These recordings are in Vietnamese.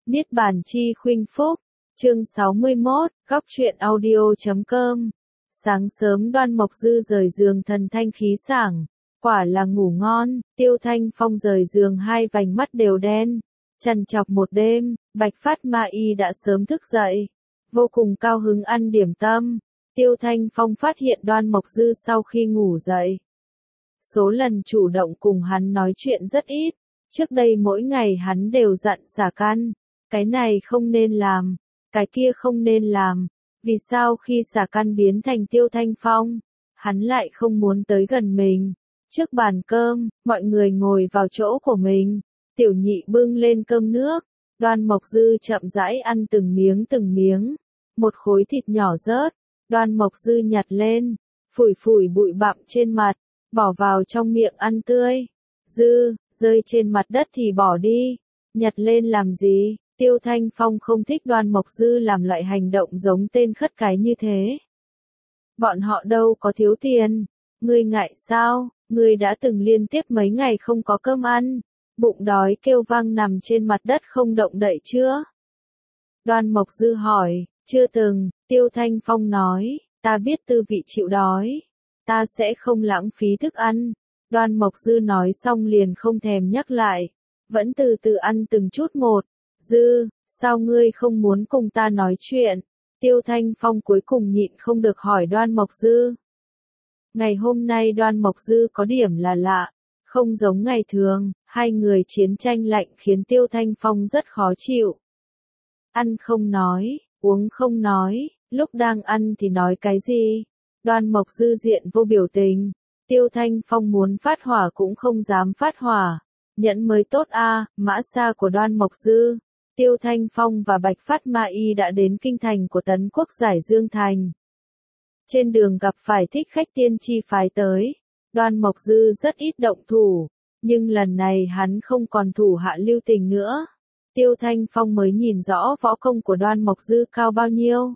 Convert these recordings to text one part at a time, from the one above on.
Niết bàn chi khuynh phúc, chương 61, góc truyện audio.com. Sáng sớm Đoan Mộc Dư rời giường thần thanh khí sảng, quả là ngủ ngon. Tiêu Thanh Phong rời giường hai vành mắt đều đen, trằn trọc một đêm. Bạch Phát Ma Y đã sớm thức dậy, vô cùng cao hứng ăn điểm tâm. Tiêu Thanh Phong phát hiện Đoan Mộc Dư sau khi ngủ dậy, số lần chủ động cùng hắn nói chuyện rất ít. Trước đây mỗi ngày hắn đều dặn xả căn, cái này không nên làm, cái kia không nên làm. Vì sao khi xả căn biến thành Tiêu Thanh Phong, hắn lại không muốn tới gần mình? Trước bàn cơm, mọi người ngồi vào chỗ của mình, Tiểu Nhị bưng lên cơm nước, Đoan Mộc Dư chậm rãi ăn từng miếng, một khối thịt nhỏ rớt, Đoan Mộc Dư nhặt lên, phủi phủi bụi bặm trên mặt, bỏ vào trong miệng ăn tươi. Dư, rơi trên mặt đất thì bỏ đi, nhặt lên làm gì? Tiêu Thanh Phong không thích Đoan Mộc Dư làm loại hành động giống tên khất cái như thế. Bọn họ đâu có thiếu tiền, ngươi ngại sao? Ngươi đã từng liên tiếp mấy ngày không có cơm ăn, bụng đói kêu vang nằm trên mặt đất không động đậy chưa? Đoan Mộc Dư hỏi. Chưa từng. Tiêu Thanh Phong nói, ta biết tư vị chịu đói, ta sẽ không lãng phí thức ăn. Đoan Mộc Dư nói xong liền không thèm nhắc lại, vẫn từ từ ăn từng chút một. Dư, sao ngươi không muốn cùng ta nói chuyện? Tiêu Thanh Phong cuối cùng nhịn không được hỏi Đoan Mộc Dư. Ngày hôm nay Đoan Mộc Dư có điểm là lạ, không giống ngày thường, hai người chiến tranh lạnh khiến Tiêu Thanh Phong rất khó chịu. Ăn không nói, uống không nói, lúc đang ăn thì nói cái gì? Đoan Mộc Dư diện vô biểu tình, Tiêu Thanh Phong muốn phát hỏa cũng không dám phát hỏa. Nhẫn mới tốt a. Mã xa của Đoan Mộc Dư, Tiêu Thanh Phong và Bạch Phát Ma Y đã đến kinh thành của Tấn Quốc Giải Dương Thành. Trên đường gặp phải Thích Khách tiên tri phái tới, Đoan Mộc Dư rất ít động thủ, nhưng lần này hắn không còn thủ hạ lưu tình nữa. Tiêu Thanh Phong mới nhìn rõ võ công của Đoan Mộc Dư cao bao nhiêu.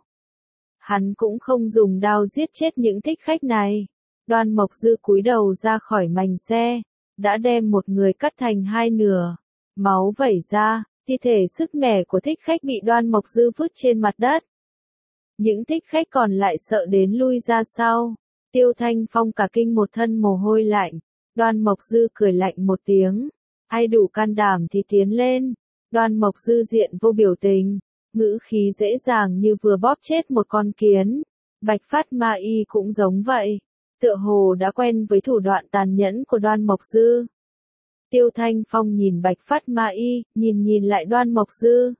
Hắn cũng không dùng đao giết chết những thích khách này. Đoan Mộc Dư cúi đầu ra khỏi mành xe, đã đem một người cắt thành hai nửa. Máu vẩy ra, thi thể sứt mẻ của thích khách bị Đoan Mộc Dư vứt trên mặt đất. Những thích khách còn lại sợ đến lui ra sau. Tiêu Thanh Phong cả kinh một thân mồ hôi lạnh. Đoan Mộc Dư cười lạnh một tiếng. Ai đủ can đảm thì tiến lên. Đoan Mộc Dư diện vô biểu tình, ngữ khí dễ dàng như vừa bóp chết một con kiến. Bạch Phát Ma Y cũng giống vậy, tựa hồ đã quen với thủ đoạn tàn nhẫn của Đoan Mộc Dư. Tiêu Thanh Phong nhìn Bạch Phát Ma Y, nhìn lại Đoan Mộc Dư.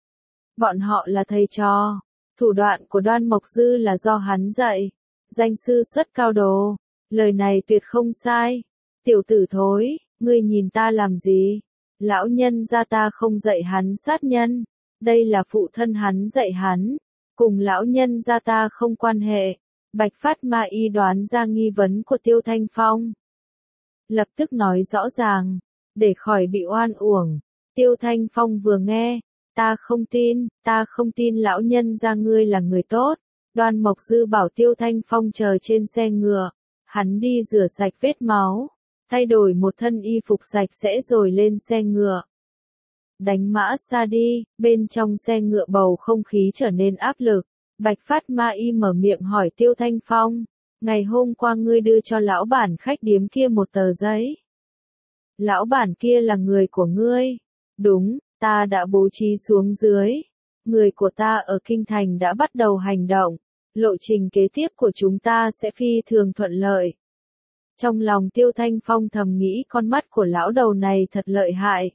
Bọn họ là thầy trò, thủ đoạn của Đoan Mộc Dư là do hắn dạy, danh sư xuất cao đồ, lời này tuyệt không sai. Tiểu tử thối, ngươi nhìn ta làm gì? Lão nhân gia ta không dạy hắn sát nhân, đây là phụ thân hắn dạy hắn, cùng lão nhân gia ta không quan hệ. Bạch Phát Ma Y đoán ra nghi vấn của Tiêu Thanh Phong, lập tức nói rõ ràng, để khỏi bị oan uổng. Tiêu Thanh Phong vừa nghe, ta không tin lão nhân gia ngươi là người tốt. Đoan Mộc Dư bảo Tiêu Thanh Phong chờ trên xe ngựa, hắn đi rửa sạch vết máu, thay đổi một thân y phục sạch sẽ rồi lên xe ngựa. Đánh mã xa đi, bên trong xe ngựa bầu không khí trở nên áp lực. Bạch Phát Ma Y mở miệng hỏi Tiêu Thanh Phong, ngày hôm qua ngươi đưa cho lão bản khách điếm kia một tờ giấy. Lão bản kia là người của ngươi? Đúng, ta đã bố trí xuống dưới. Người của ta ở Kinh Thành đã bắt đầu hành động, lộ trình kế tiếp của chúng ta sẽ phi thường thuận lợi. Trong lòng Tiêu Thanh Phong thầm nghĩ con mắt của lão đầu này thật lợi hại.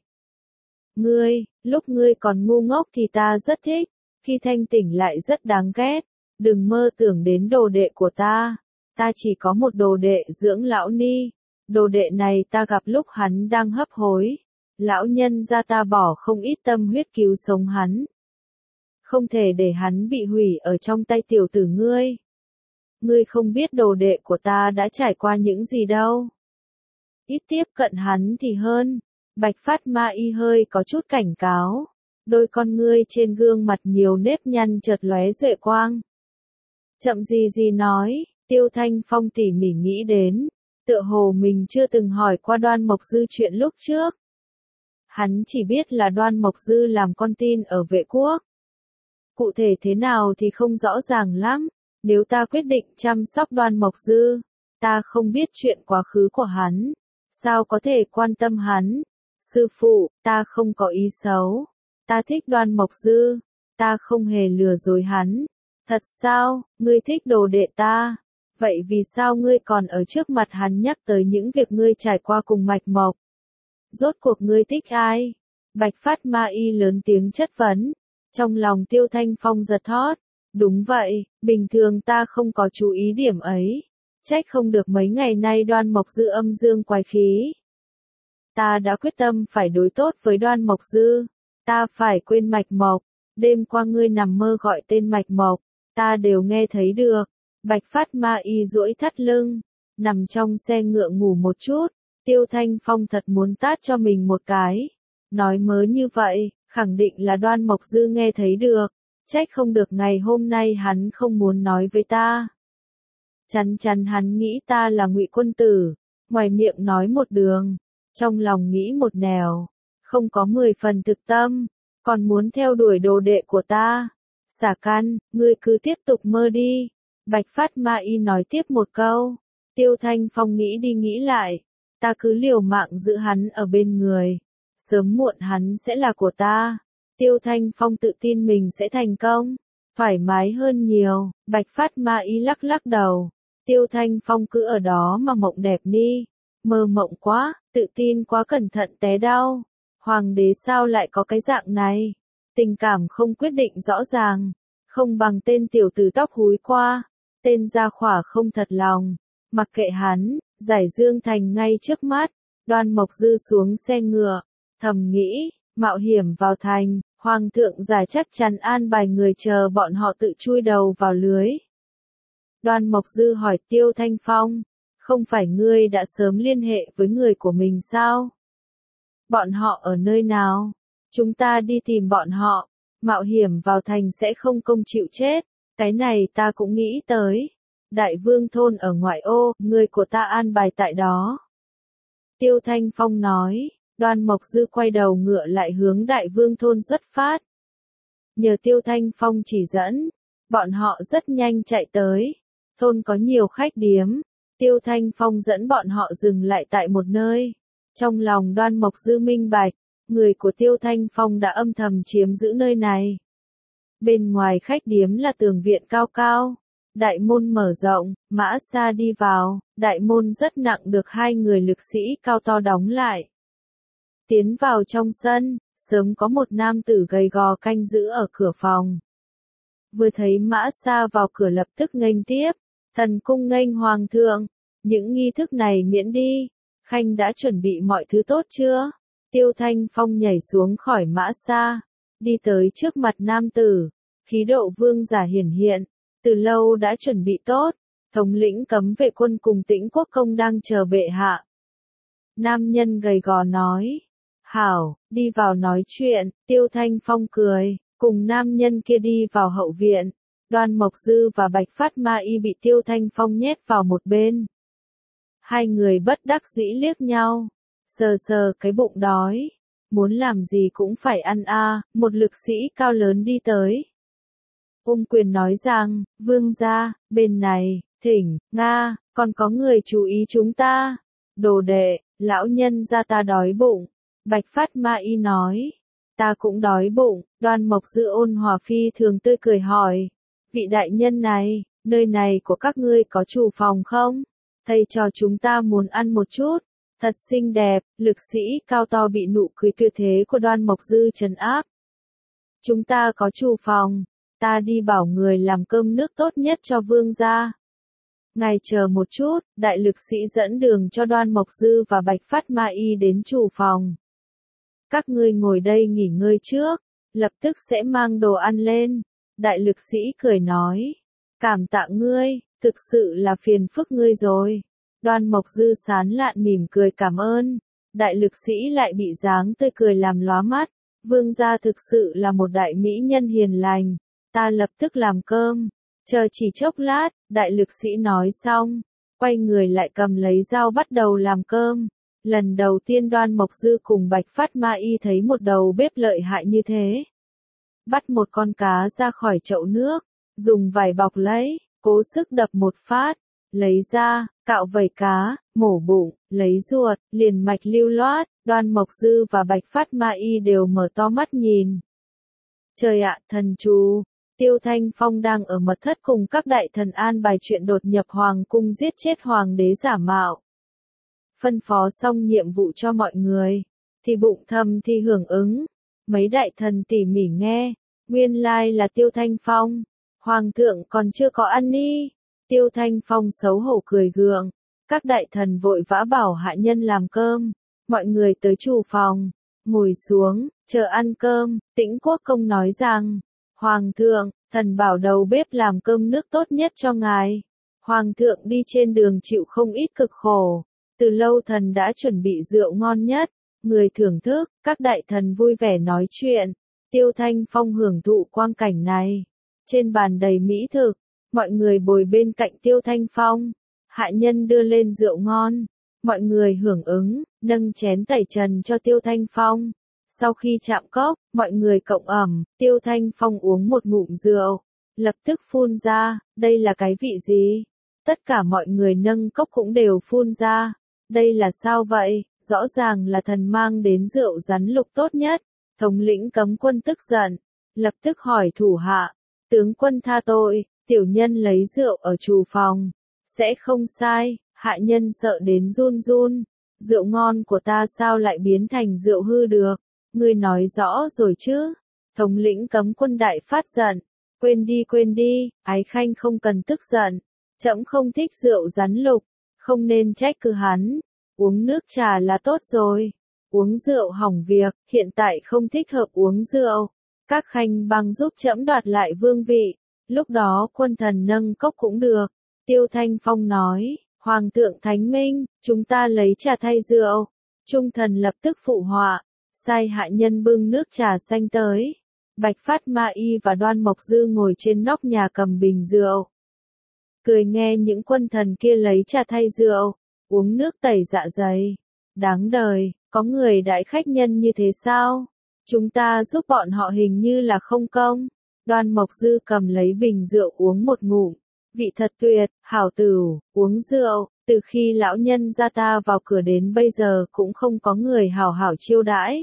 Lúc ngươi còn ngu ngốc thì ta rất thích, khi thanh tỉnh lại rất đáng ghét. Đừng mơ tưởng đến đồ đệ của ta chỉ có một đồ đệ dưỡng lão ni. Đồ đệ này ta gặp lúc hắn đang hấp hối. Lão nhân gia ta bỏ không ít tâm huyết cứu sống hắn. Không thể để hắn bị hủy ở trong tay tiểu tử ngươi. Ngươi không biết đồ đệ của ta đã trải qua những gì đâu. Ít tiếp cận hắn thì hơn. Bạch Phát Ma Y hơi có chút cảnh cáo. Đôi con ngươi trên gương mặt nhiều nếp nhăn chợt lóe duệ quang. Chậm gì nói, Tiêu Thanh Phong tỉ mỉ nghĩ đến. Tựa hồ mình chưa từng hỏi qua Đoan Mộc Dư chuyện lúc trước. Hắn chỉ biết là Đoan Mộc Dư làm con tin ở Vệ Quốc. Cụ thể thế nào thì không rõ ràng lắm. Nếu ta quyết định chăm sóc Đoan Mộc Dư, ta không biết chuyện quá khứ của hắn. Sao có thể quan tâm hắn? Sư phụ, ta không có ý xấu. Ta thích Đoan Mộc Dư. Ta không hề lừa dối hắn. Thật sao, ngươi thích đồ đệ ta? Vậy vì sao ngươi còn ở trước mặt hắn nhắc tới những việc ngươi trải qua cùng Mạch Mộc? Rốt cuộc ngươi thích ai? Bạch Phát Ma Y lớn tiếng chất vấn. Trong lòng Tiêu Thanh Phong giật thót. Đúng vậy, bình thường ta không có chú ý điểm ấy. Trách không được mấy ngày nay Đoan Mộc Dư âm dương quái khí. Ta đã quyết tâm phải đối tốt với Đoan Mộc Dư. Ta phải quên Mạch Mộc. Đêm qua ngươi nằm mơ gọi tên Mạch Mộc, ta đều nghe thấy được. Bạch Phát Ma Y duỗi thắt lưng, nằm trong xe ngựa ngủ một chút. Tiêu Thanh Phong thật muốn tát cho mình một cái. Nói mớ như vậy, khẳng định là Đoan Mộc Dư nghe thấy được. Trách không được ngày hôm nay hắn không muốn nói với ta. Chắn chắn hắn nghĩ ta là Ngụy Quân Tử, ngoài miệng nói một đường, trong lòng nghĩ một nẻo, không có 10 phần thực tâm, còn muốn theo đuổi đồ đệ của ta. Xả căn, ngươi cứ tiếp tục mơ đi. Bạch Phát Ma Y nói tiếp một câu. Tiêu Thanh Phong nghĩ đi nghĩ lại, ta cứ liều mạng giữ hắn ở bên người, sớm muộn hắn sẽ là của ta. Tiêu Thanh Phong tự tin mình sẽ thành công, thoải mái hơn nhiều. Bạch Phát Ma Y lắc lắc đầu. Tiêu Thanh Phong cứ ở đó mà mộng đẹp đi. Mơ mộng quá, tự tin quá cẩn thận té đau. Hoàng đế sao lại có cái dạng này? Tình cảm không quyết định rõ ràng, không bằng tên tiểu tử tóc húi qua, tên gia khỏa không thật lòng. Mặc kệ hắn, giải Dương Thành ngay trước mắt. Đoan Mộc Dư xuống xe ngựa, thầm nghĩ, mạo hiểm vào thành, Hoàng thượng giải chắc chắn an bài người chờ bọn họ tự chui đầu vào lưới. Đoan Mộc Dư hỏi Tiêu Thanh Phong, không phải ngươi đã sớm liên hệ với người của mình sao? Bọn họ ở nơi nào? Chúng ta đi tìm bọn họ. Mạo hiểm vào thành sẽ không công chịu chết. Cái này ta cũng nghĩ tới. Đại Vương thôn ở ngoại ô, người của ta an bài tại đó. Tiêu Thanh Phong nói. Đoan Mộc Dư quay đầu ngựa lại hướng Đại Vương thôn xuất phát. Nhờ Tiêu Thanh Phong chỉ dẫn, bọn họ rất nhanh chạy tới. Thôn có nhiều khách điếm. Tiêu Thanh Phong dẫn bọn họ dừng lại tại một nơi. Trong lòng Đoan Mộc Dư minh bạch, người của Tiêu Thanh Phong đã âm thầm chiếm giữ nơi này. Bên ngoài khách điếm là tường viện cao cao, đại môn mở rộng, mã xa đi vào, đại môn rất nặng được 2 người lực sĩ cao to đóng lại. Tiến vào trong sân, sớm có một nam tử gầy gò canh giữ ở cửa phòng. Vừa thấy mã xa vào cửa lập tức nghênh tiếp, thần cung nghênh hoàng thượng, những nghi thức này miễn đi. Khanh đã chuẩn bị mọi thứ tốt chưa? Tiêu Thanh Phong nhảy xuống khỏi mã xa, đi tới trước mặt nam tử, khí độ vương giả hiển hiện, từ lâu đã chuẩn bị tốt, thống lĩnh cấm vệ quân cùng Tĩnh Quốc công đang chờ bệ hạ. Nam nhân gầy gò nói, hảo, đi vào nói chuyện. Tiêu Thanh Phong cười, cùng nam nhân kia đi vào hậu viện. Đoan Mộc Dư và Bạch Phát Ma Y bị Tiêu Thanh Phong nhét vào một bên. Hai người bất đắc dĩ liếc nhau, sờ sờ cái bụng đói, muốn làm gì cũng phải ăn a. Một lực sĩ cao lớn đi tới. Ôm quyền nói rằng, vương gia, bên này, thỉnh, Nga, còn có người chú ý chúng ta. Đồ đệ, lão nhân gia ta đói bụng. Bạch Phát Ma Y nói, ta cũng đói bụng. Đoan Mộc Dư ôn hòa phi thường tươi cười hỏi, vị đại nhân này, nơi này của các ngươi có chủ phòng không? Thầy trò chúng ta muốn ăn một chút. Thật xinh đẹp. Lực sĩ cao to bị nụ cười tuyệt thế của Đoan Mộc Dư trấn áp. Chúng ta có chủ phòng, ta đi bảo người làm cơm nước tốt nhất cho vương gia. Ngài chờ một chút. Đại lực sĩ dẫn đường cho Đoan Mộc Dư và Bạch Phát Ma Y đến chủ phòng. Các ngươi ngồi đây nghỉ ngơi trước, lập tức sẽ mang đồ ăn lên. Đại lực sĩ cười nói, cảm tạ ngươi, thực sự là phiền phức ngươi rồi. Đoan Mộc Dư sán lạn mỉm cười cảm ơn. Đại lực sĩ lại bị dáng tươi cười làm lóa mắt. Vương gia thực sự là một đại mỹ nhân hiền lành. Ta lập tức làm cơm. Chờ chỉ chốc lát, đại lực sĩ nói xong, quay người lại cầm lấy dao bắt đầu làm cơm. Lần đầu tiên Đoan Mộc Dư cùng Bạch Phát Ma Y thấy một đầu bếp lợi hại như thế. Bắt một con cá ra khỏi chậu nước, dùng vải bọc lấy, cố sức đập một phát, lấy ra, cạo vảy cá, mổ bụng, lấy ruột, liền mạch lưu loát, Đoan Mộc Dư và Bạch Phát Ma Y đều mở to mắt nhìn. Trời ạ, thần chú! Tiêu Thanh Phong đang ở mật thất cùng các đại thần an bài chuyện đột nhập hoàng cung giết chết hoàng đế giả mạo. Phân phó xong nhiệm vụ cho mọi người, thì bụng thầm thì hưởng ứng. Mấy đại thần tỉ mỉ nghe, nguyên lai là Tiêu Thanh Phong. Hoàng thượng còn chưa có ăn đi. Tiêu Thanh Phong xấu hổ cười gượng. Các đại thần vội vã bảo hạ nhân làm cơm. Mọi người tới chủ phòng, ngồi xuống, chờ ăn cơm. Tĩnh Quốc Công nói rằng, Hoàng thượng, thần bảo đầu bếp làm cơm nước tốt nhất cho ngài. Hoàng thượng đi trên đường chịu không ít cực khổ. Từ lâu thần đã chuẩn bị rượu ngon nhất. Người thưởng thức, các đại thần vui vẻ nói chuyện. Tiêu Thanh Phong hưởng thụ quang cảnh này. Trên bàn đầy mỹ thực, mọi người bồi bên cạnh Tiêu Thanh Phong. Hạ nhân đưa lên rượu ngon. Mọi người hưởng ứng, nâng chén tẩy trần cho Tiêu Thanh Phong. Sau khi chạm cốc, mọi người cộng ẩm, Tiêu Thanh Phong uống một ngụm rượu. Lập tức phun ra, đây là cái vị gì? Tất cả mọi người nâng cốc cũng đều phun ra. Đây là sao vậy? Rõ ràng là thần mang đến rượu rắn lục tốt nhất. Thống lĩnh cấm quân tức giận, lập tức hỏi thủ hạ, tướng quân tha tội, tiểu nhân lấy rượu ở chủ phòng, sẽ không sai. Hạ nhân sợ đến run run, rượu ngon của ta sao lại biến thành rượu hư được, ngươi nói rõ rồi chứ. Thống lĩnh cấm quân đại phát giận, quên đi, Ái Khanh không cần tức giận, trẫm không thích rượu rắn lục, không nên trách cứ hắn, uống nước trà là tốt rồi. Uống rượu hỏng việc, hiện tại không thích hợp uống rượu. Các khanh băng giúp trẫm đoạt lại vương vị, lúc đó quân thần nâng cốc cũng được. Tiêu Thanh Phong nói, Hoàng thượng Thánh Minh, chúng ta lấy trà thay rượu. Trung thần lập tức phụ họa, sai hạ nhân bưng nước trà xanh tới. Bạch Phát Ma Y và Đoan Mộc Dư ngồi trên nóc nhà cầm bình rượu. Cười nghe những quân thần kia lấy trà thay rượu, uống nước tẩy dạ dày. Đáng đời, có người đãi khách nhân như thế sao? Chúng ta giúp bọn họ hình như là không công. Đoan Mộc Dư cầm lấy bình rượu uống một ngụm. Vị thật tuyệt, hảo tửu, uống rượu, từ khi lão nhân gia ta vào cửa đến bây giờ cũng không có người hảo hảo chiêu đãi.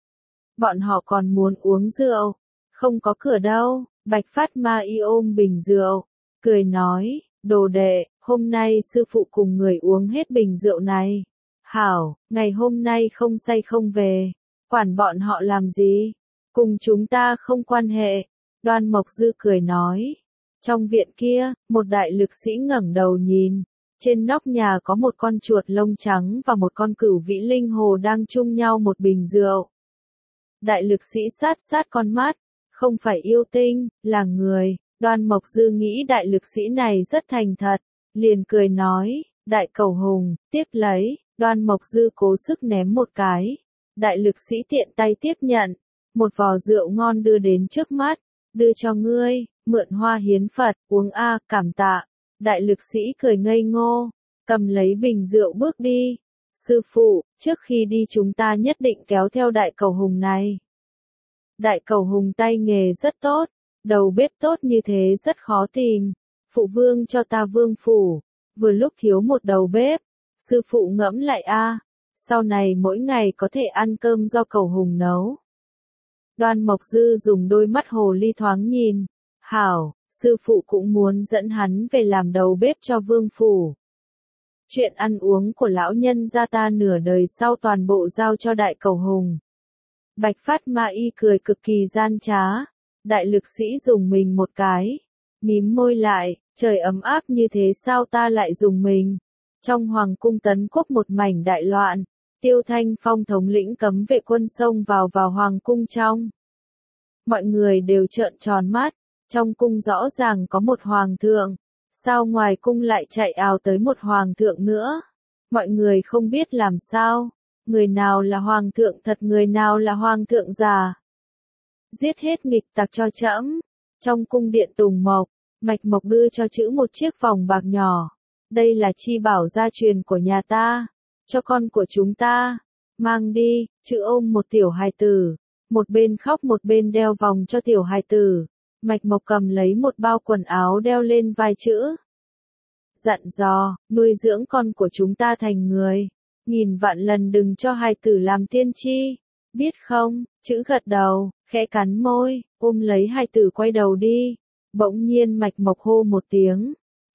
Bọn họ còn muốn uống rượu, không có cửa đâu. Bạch Phát Ma Y ôm bình rượu, cười nói, đồ đệ, hôm nay sư phụ cùng người uống hết bình rượu này. Hảo, ngày hôm nay không say không về, quản bọn họ làm gì, cùng chúng ta không quan hệ. Đoan Mộc Dư cười nói. Trong viện kia, một đại lực sĩ ngẩng đầu nhìn, trên nóc nhà có một con chuột lông trắng và một con cửu vĩ linh hồ đang chung nhau một bình rượu. Đại lực sĩ sát sát con mắt, không phải yêu tinh, là người. Đoan Mộc Dư nghĩ đại lực sĩ này rất thành thật, liền cười nói, đại cầu hùng, tiếp lấy. Đoan Mộc Dư cố sức ném một cái. Đại lực sĩ tiện tay tiếp nhận. Một vò rượu ngon đưa đến trước mắt. Đưa cho ngươi, mượn hoa hiến Phật, uống a, cảm tạ. Đại lực sĩ cười ngây ngô, cầm lấy bình rượu bước đi. Sư phụ, trước khi đi chúng ta nhất định kéo theo đại cầu hùng này. Đại cầu hùng tay nghề rất tốt, đầu bếp tốt như thế rất khó tìm. Phụ vương cho ta vương phủ, vừa lúc thiếu một đầu bếp. Sư phụ ngẫm lại a, sau này mỗi ngày có thể ăn cơm do cầu hùng nấu. Đoan Mộc Dư dùng đôi mắt hồ ly thoáng nhìn. Hảo, sư phụ cũng muốn dẫn hắn về làm đầu bếp cho vương phủ. Chuyện ăn uống của lão nhân gia ta nửa đời sau toàn bộ giao cho đại cầu hùng. Bạch Phát Ma Y cười cực kỳ gian trá. Đại lực sĩ dùng mình một cái. Mím môi lại, trời ấm áp như thế sao ta lại dùng mình. Trong hoàng cung Tấn Quốc một mảnh đại loạn, Tiêu Thanh Phong thống lĩnh cấm vệ quân xông vào hoàng cung trong. Mọi người đều trợn tròn mắt, trong cung rõ ràng có một hoàng thượng, sao ngoài cung lại chạy ào tới một hoàng thượng nữa? Mọi người không biết làm sao, người nào là hoàng thượng thật người nào là hoàng thượng giả. Giết hết nghịch tặc cho trẫm. Trong cung điện Tùng Mộc, Mạch Mộc đưa cho trữ một chiếc vòng bạc nhỏ. Đây là chi bảo gia truyền của nhà ta. cho con của chúng ta. Mang đi, chữ ôm một tiểu hài tử, một bên khóc một bên đeo vòng cho tiểu hài tử. Mạch Mộc cầm lấy một bao quần áo đeo lên vai chữ. Dặn dò, nuôi dưỡng con của chúng ta thành người. Nghìn vạn lần đừng cho hài tử làm tiên tri. Biết không, chữ gật đầu, khẽ cắn môi, ôm lấy hài tử quay đầu đi. Bỗng nhiên Mạch Mộc hô một tiếng.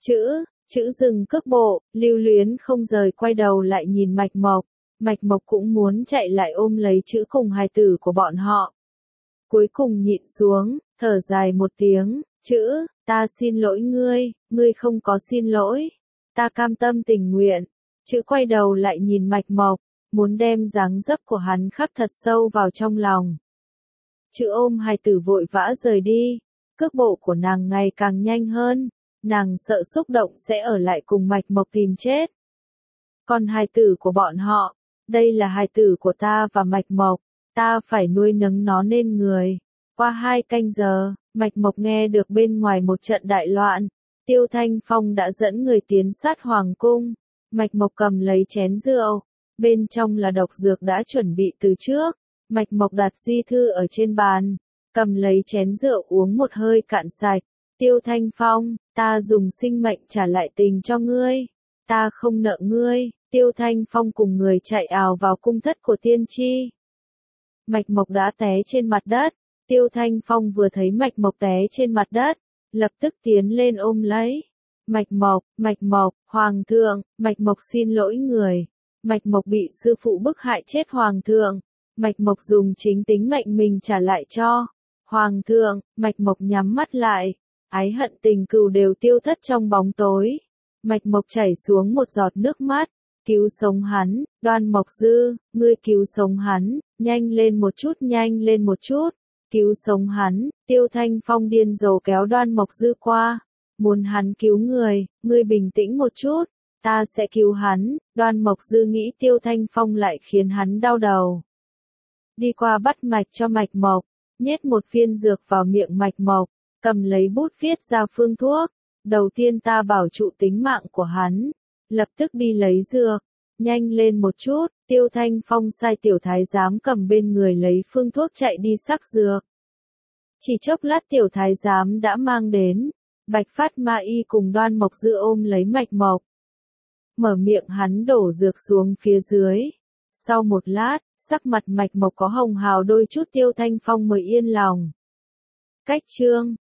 Chữ dừng cước bộ, lưu luyến không rời quay đầu lại nhìn Mạch Mộc. Mạch Mộc cũng muốn chạy lại ôm lấy chữ cùng hài tử của bọn họ. Cuối cùng nhịn xuống, thở dài một tiếng, chữ, ta xin lỗi ngươi không có xin lỗi. Ta cam tâm tình nguyện. Chữ quay đầu lại nhìn Mạch Mộc, muốn đem dáng dấp của hắn khắc thật sâu vào trong lòng. Chữ ôm hài tử vội vã rời đi, cước bộ của nàng ngày càng nhanh hơn, nàng sợ xúc động sẽ ở lại cùng Mạch Mộc tìm chết. Còn hài tử của bọn họ, đây là hài tử của ta và Mạch Mộc, ta phải nuôi nấng nó nên người. Qua 2 canh giờ, Mạch Mộc nghe được bên ngoài một trận đại loạn, Tiêu Thanh Phong đã dẫn người tiến sát hoàng cung. Mạch Mộc cầm lấy chén rượu, bên trong là độc dược đã chuẩn bị từ trước. Mạch Mộc đặt di thư ở trên bàn, cầm lấy chén rượu uống một hơi cạn sạch. Tiêu Thanh Phong, ta dùng sinh mệnh trả lại tình cho ngươi, ta không nợ ngươi. Tiêu Thanh Phong cùng người chạy ào vào cung thất của tiên tri. Mạch Mộc đã té trên mặt đất, Tiêu Thanh Phong vừa thấy Mạch Mộc té trên mặt đất, lập tức tiến lên ôm lấy. Mạch Mộc, Hoàng thượng, Mạch Mộc xin lỗi người. Mạch Mộc bị sư phụ bức hại chết Hoàng thượng. Mạch Mộc dùng chính tính mệnh mình trả lại cho Hoàng thượng. Mạch Mộc nhắm mắt lại, ái hận tình cừu đều tiêu thất trong bóng tối. Mạch Mộc chảy xuống một giọt nước mắt, cứu sống hắn. Đoan Mộc Dư, ngươi cứu sống hắn, nhanh lên một chút, cứu sống hắn. Tiêu Thanh Phong điên rồ kéo Đoan Mộc Dư qua, muốn hắn cứu người, ngươi bình tĩnh một chút, ta sẽ cứu hắn. Đoan Mộc Dư nghĩ Tiêu Thanh Phong lại khiến hắn đau đầu. Đi qua bắt mạch cho Mạch Mộc, nhét một viên dược vào miệng Mạch Mộc, cầm lấy bút viết ra phương thuốc. Đầu tiên ta bảo trụ tính mạng của hắn, lập tức đi lấy dược. Nhanh lên một chút, Tiêu Thanh Phong sai tiểu thái giám cầm bên người lấy phương thuốc chạy đi sắc dược. Chỉ chốc lát tiểu thái giám đã mang đến. Bạch Phát Ma Y cùng Đoan Mộc Dư ôm lấy Mạch Mộc. Mở miệng hắn đổ dược xuống phía dưới. Sau một lát, sắc mặt Mạch Mộc có hồng hào đôi chút Tiêu Thanh Phong mới yên lòng. Cách chương